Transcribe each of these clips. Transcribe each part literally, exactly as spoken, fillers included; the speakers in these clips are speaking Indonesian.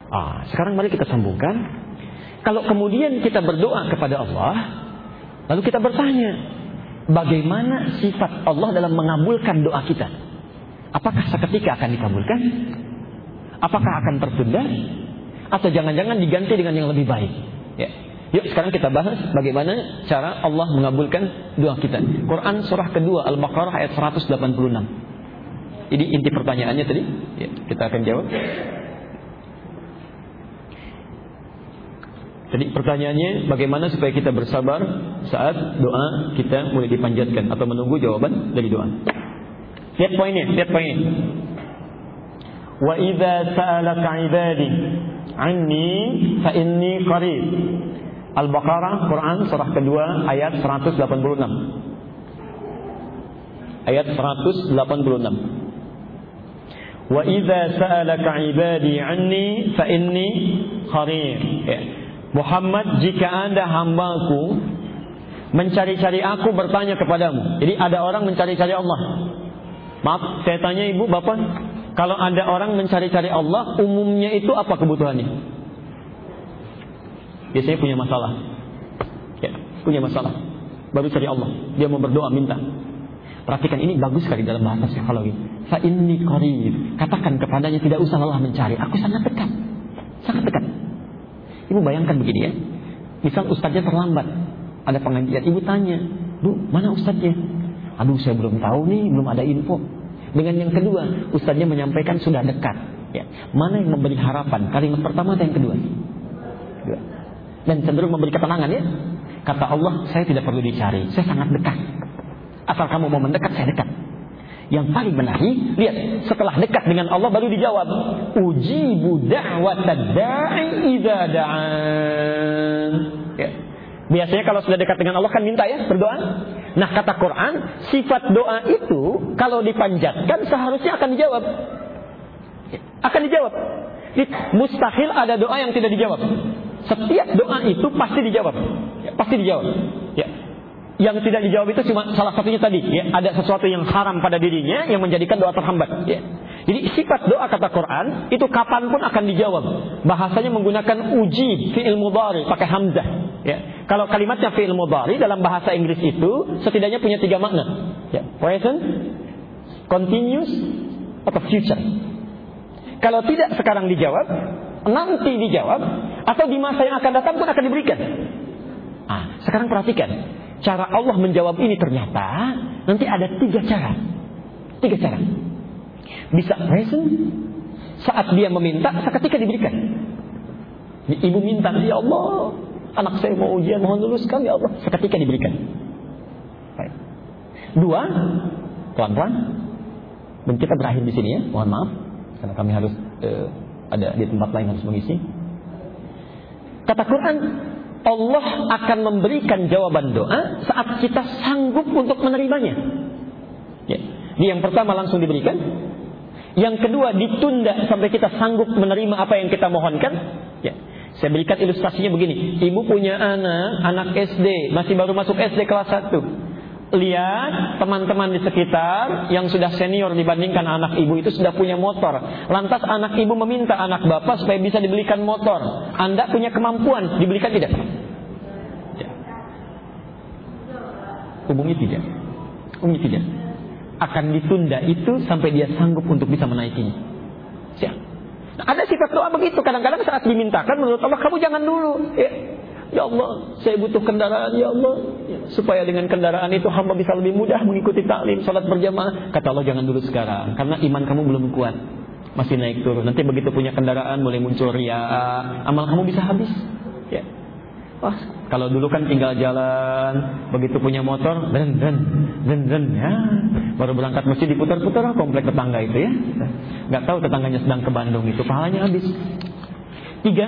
Ah, sekarang mari kita sambungkan. Kalau kemudian kita berdoa kepada Allah, lalu kita bertanya, bagaimana sifat Allah dalam mengabulkan doa kita? Apakah seketika akan dikabulkan? Apakah akan tertunda? Atau jangan-jangan diganti dengan yang lebih baik? Ya. Yuk sekarang kita bahas bagaimana cara Allah mengabulkan doa kita. Quran surah kedua Al-Baqarah ayat seratus delapan puluh enam. Ini inti pertanyaannya tadi. Ya, kita akan jawab. Jadi pertanyaannya, bagaimana supaya kita bersabar saat doa kita mulai dipanjatkan atau menunggu jawaban dari doa. Lihat poinnya, lihat poinnya. Wa idza sa'alaka 'ibadi 'anni fa inni qarib. Al-Baqarah Quran surah kedua ayat seratus delapan puluh enam. Ayat seratus delapan puluh enam. Wa idza sa'alaka 'ibadi 'anni fa inni qarib. Ya. Muhammad, jika ada hambaku mencari-cari aku, bertanya kepadamu. Jadi ada orang mencari-cari Allah. Maaf, saya tanya ibu, bapak, kalau ada orang mencari-cari Allah, umumnya itu apa kebutuhannya? Biasanya punya masalah. Ya, punya masalah. Baru cari Allah. Dia mau berdoa, minta. Perhatikan, ini bagus sekali dalam bahasa psikologi. Fa inni qarib. Katakan kepadanya, tidak usah lelah mencari. Aku sangat dekat. Sangat dekat. Ibu bayangkan begini ya. Misal ustadznya terlambat, ada pengajian, ibu tanya, "Bu, mana ustadznya?" "Aduh, saya belum tahu nih, belum ada info." Dengan yang kedua, ustadznya menyampaikan sudah dekat. Ya. Mana yang memberi harapan? Kalimat pertama atau yang kedua? Kedua. Dan cenderung memberi ketenangan ya. Kata Allah, saya tidak perlu dicari, saya sangat dekat. Asal kamu mau mendekat, saya dekat. Yang paling menarik, lihat, setelah dekat dengan Allah baru dijawab, ujibu da'watad da'i idza da'an. Ya. Biasanya kalau sudah dekat dengan Allah kan minta ya, berdoa. Nah, kata Quran, sifat doa itu kalau dipanjatkan seharusnya akan dijawab. Ya. Akan dijawab. Mustahil ada doa yang tidak dijawab. Setiap doa itu pasti dijawab. Ya, pasti dijawab. Ya. Yang tidak dijawab itu cuma salah satunya tadi, ya, ada sesuatu yang haram pada dirinya yang menjadikan doa terhambat. Ya. Jadi sifat doa kata Quran itu kapanpun akan dijawab. Bahasanya menggunakan ujib fi'il mudhari pakai hamzah. Ya. Kalau kalimatnya fi'il mudhari dalam bahasa Inggris itu setidaknya punya tiga makna. Ya. Present, continuous, atau future. Kalau tidak sekarang dijawab, nanti dijawab, atau di masa yang akan datang pun akan diberikan. Ah, sekarang perhatikan. Cara Allah menjawab ini ternyata nanti ada tiga cara. Tiga cara. Bisa present, saat dia meminta, seketika diberikan. Ibu minta, ya Allah, anak saya mau ujian, mohon luluskan ya Allah, seketika diberikan. Baik. Dua, pelan-pelan. Dan kita berakhir di sini ya, mohon maaf, karena kami harus uh, ada di tempat lain harus mengisi. Kata Quran, Allah akan memberikan jawaban doa saat kita sanggup untuk menerimanya. Ya. Yang pertama langsung diberikan. Yang kedua ditunda sampai kita sanggup menerima apa yang kita mohonkan. Ya. Saya berikan ilustrasinya begini. Ibu punya anak, anak S D, masih baru masuk S D kelas satu. Lihat teman-teman di sekitar yang sudah senior dibandingkan anak ibu itu sudah punya motor. Lantas anak ibu meminta anak bapak supaya bisa dibelikan motor. Anda punya kemampuan, dibelikan tidak? Tidak. Umumnya tidak. Umumnya tidak. Akan ditunda itu sampai dia sanggup untuk bisa menaikinya. Siap. Nah, ada sifat doa begitu. Kadang-kadang saat dimintakan menurut Allah, kamu jangan dulu. Ya. Ya Allah, saya butuh kendaraan, ya Allah, supaya dengan kendaraan itu hamba bisa lebih mudah mengikuti taklim, salat berjamaah. Kata Allah, jangan dulu sekarang, karena iman kamu belum kuat, masih naik turun. Nanti begitu punya kendaraan mulai muncul riya, amal kamu bisa habis. Ya. Wah, kalau dulu kan tinggal jalan, begitu punya motor, den den den den, ya, baru berangkat mesti diputar-putar komplek tetangga itu ya. Nggak tahu tetangganya sedang ke Bandung itu, pahalanya habis. Tiga.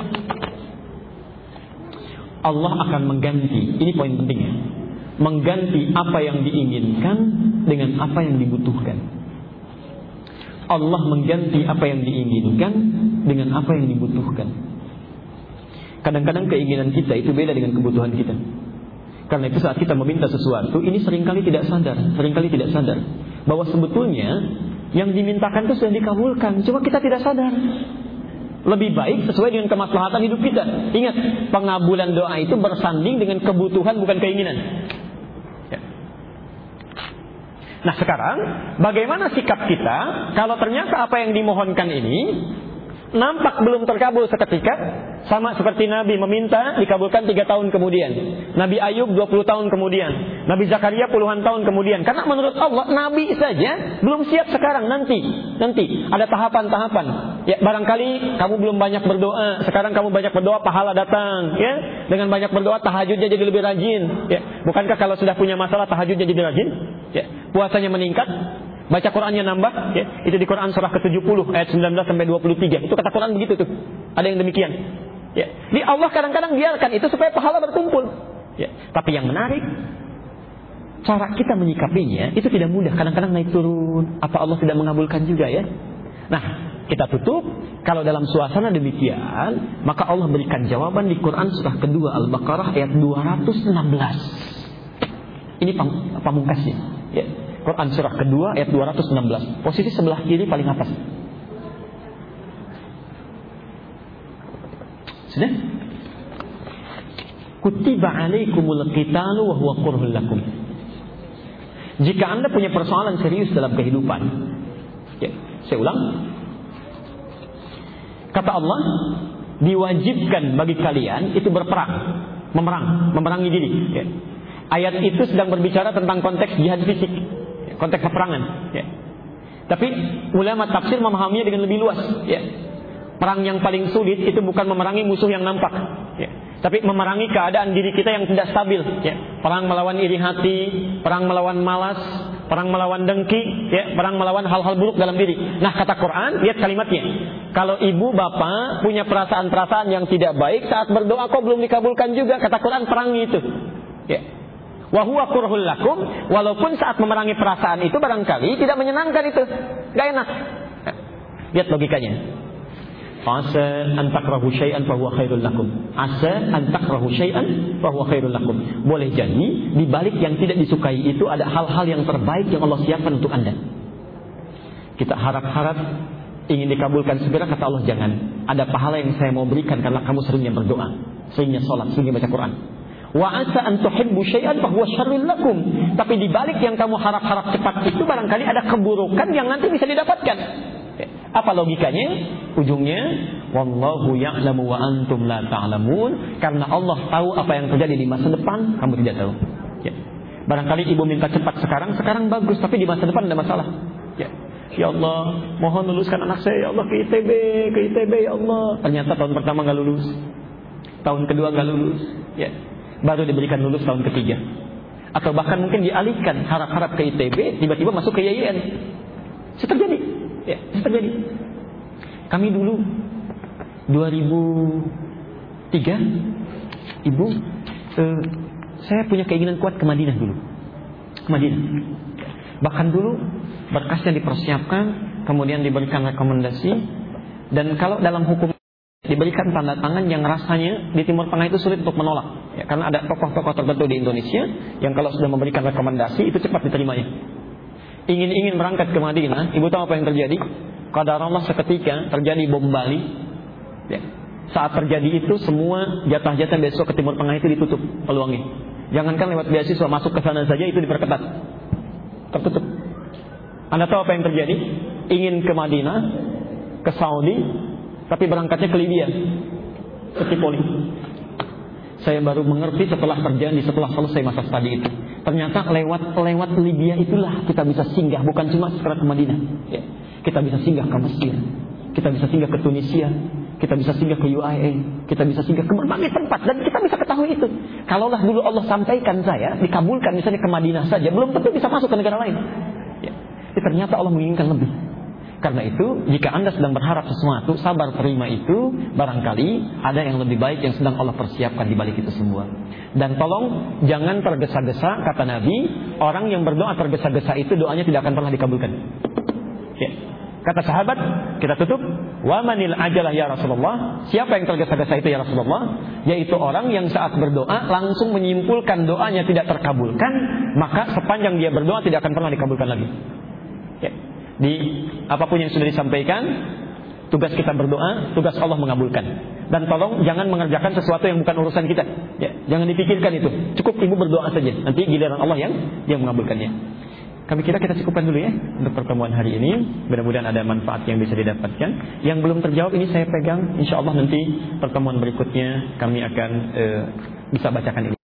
Allah akan mengganti, ini poin pentingnya, mengganti apa yang diinginkan dengan apa yang dibutuhkan. Allah mengganti apa yang diinginkan dengan apa yang dibutuhkan. Kadang-kadang keinginan kita itu beda dengan kebutuhan kita. Karena itu saat kita meminta sesuatu, ini seringkali tidak sadar, seringkali tidak sadar bahwa sebetulnya yang dimintakan itu sudah dikabulkan, cuma kita tidak sadar. lebih baik sesuai dengan kemaslahatan hidup kita. Ingat, pengabulan doa itu bersanding dengan kebutuhan bukan keinginan. Ya. Nah sekarang, bagaimana sikap kita kalau ternyata apa yang dimohonkan ini nampak belum terkabul seketika? Sama seperti Nabi meminta dikabulkan tiga tahun kemudian, Nabi Ayub dua puluh tahun kemudian, Nabi Zakaria puluhan tahun kemudian. Karena menurut Allah Nabi saja belum siap sekarang, nanti Nanti ada tahapan-tahapan. Ya, barangkali kamu belum banyak berdoa, sekarang kamu banyak berdoa, pahala datang. Ya, dengan banyak berdoa tahajudnya jadi lebih rajin. Ya, bukankah kalau sudah punya masalah tahajudnya jadi rajin? Ya, puasanya meningkat, baca Qurannya nambah. Ya, itu di Quran surah ke tujuh puluh ayat sembilan belas sampai dua puluh tiga. Itu kata Quran begitu tuh. Ada yang demikian. Ya, di Allah kadang-kadang biarkan itu supaya pahala berkumpul. Ya, tapi yang menarik, cara kita menyikapinya itu tidak mudah. Kadang-kadang naik turun. Apa Allah tidak mengabulkan juga ya? Nah, kita tutup. Kalau dalam suasana demikian, maka Allah berikan jawaban di Quran surah kedua Al-Baqarah ayat dua ratus enam belas. Ini pam- pamungkasnya. Ya, Quran surah kedua ayat dua ratus enam belas. Posisi sebelah kiri paling atas. Sudah? Kutiba alaikumul qitalu wa huwa kurhul lakum. Jika Anda punya persoalan serius dalam kehidupan, ya, saya ulang. Kata Allah, diwajibkan bagi kalian itu berperang, memerang, memerangi diri. Ya. Ayat itu sedang berbicara tentang konteks jihad fisik, konteks peperangan. Ya. Tapi ulama tafsir memahaminya dengan lebih luas. Ya. Perang yang paling sulit itu bukan memerangi musuh yang nampak, ya, tapi memerangi keadaan diri kita yang tidak stabil. Ya. Perang melawan iri hati, perang melawan malas, perang melawan dengki, ya, perang melawan hal-hal buruk dalam diri. Nah kata Quran, lihat kalimatnya. Kalau ibu bapak punya perasaan-perasaan yang tidak baik saat berdoa kok belum dikabulkan juga, kata Quran perangi itu. Ya. Wa huwa kurhul lakum, walaupun saat memerangi perasaan itu barangkali tidak menyenangkan itu, gak enak. Nah, lihat logikanya. Asa an takrahu syai'an fa huwa khairul lakum. Asa an takrahu syai'an fa huwa khairul lakum. Boleh jadi di balik yang tidak disukai itu ada hal-hal yang terbaik yang Allah siapkan untuk Anda. Kita harap-harap ingin dikabulkan segera, kata Allah jangan. Ada pahala yang saya mau berikan karena kamu seringnya berdoa, seringnya sholat, seringnya baca Quran. Wa asa an tuhibbu syai'an fa huwa syarrul lakum. Tapi di balik yang kamu harap-harap cepat itu barangkali ada keburukan yang nanti bisa didapatkan. Apa logikanya? Ujungnya wallahu ya'lamu wa antum la ta'lamun. Karena Allah tahu apa yang terjadi di masa depan, kamu tidak tahu. Ya. Barangkali ibu minta cepat sekarang, sekarang bagus, tapi di masa depan ada masalah. Ya. Ya Allah, mohon luluskan anak saya ya Allah ke I T B, ke I T B ya Allah. Ternyata tahun pertama enggak lulus. Tahun kedua enggak lulus. Ya. Baru diberikan lulus tahun ketiga. Atau bahkan mungkin dialihkan harap-harap ke I T B, tiba-tiba masuk ke Y I N. Itu terjadi. Ya, itu terjadi. Kami dulu dua ribu tiga, ibu, eh, saya punya keinginan kuat ke Madinah dulu. Ke Madinah. Bahkan dulu berkasnya dipersiapkan, kemudian diberikan rekomendasi, dan kalau dalam hukum diberikan tanda tangan yang rasanya di Timur Tengah itu sulit untuk menolak. Ya, karena ada tokoh-tokoh tertentu di Indonesia yang kalau sudah memberikan rekomendasi itu cepat diterimanya. Ingin-ingin berangkat ke Madinah, ibu tahu apa yang terjadi? Qadarullah seketika terjadi bom Bali. Ya. Saat terjadi itu semua jatah-jatah besok ke Timur Tengah itu ditutup peluangnya. Jangankan lewat beasiswa masuk ke sana saja itu diperketat, tertutup. Anda tahu apa yang terjadi? Ingin ke Madinah, ke Saudi, tapi berangkatnya ke Libya, ke Tripoli. Saya baru mengerti setelah terjadi, setelah selesai masa studi itu. Ternyata lewat lewat Libya itulah kita bisa singgah, bukan cuma sekedar ke Madinah. Ya. Kita bisa singgah ke Mesir, kita bisa singgah ke Tunisia, kita bisa singgah ke U A E, kita bisa singgah ke berbagai tempat, dan kita bisa ketahui itu. Kalaulah dulu Allah sampaikan saya dikabulkan misalnya ke Madinah saja, belum tentu bisa masuk ke negara lain. Ya. Tapi ternyata Allah menginginkan lebih. Karena itu, jika Anda sedang berharap sesuatu, sabar terima itu. Barangkali ada yang lebih baik yang sedang Allah persiapkan di balik itu semua. Dan tolong jangan tergesa-gesa, kata Nabi. Orang yang berdoa tergesa-gesa itu doanya tidak akan pernah dikabulkan. Ya. Kata sahabat, kita tutup. Wa manil ajalah ya Rasulullah. Siapa yang tergesa-gesa itu ya Rasulullah? Yaitu orang yang saat berdoa langsung menyimpulkan doanya tidak terkabulkan, maka sepanjang dia berdoa tidak akan pernah dikabulkan lagi. Ya. Di apapun yang sudah disampaikan, Tugas kita berdoa, tugas Allah mengabulkan. Dan tolong jangan mengerjakan sesuatu yang bukan urusan kita. Ya, jangan dipikirkan itu. Cukup ibu berdoa saja. Nanti giliran Allah yang yang mengabulkannya. Kami kira kita cukupkan dulu ya untuk pertemuan hari ini. Mudah-mudahan ada manfaat yang bisa didapatkan. Yang belum terjawab ini saya pegang. Insya Allah nanti pertemuan berikutnya kami akan uh, bisa bacakan ini.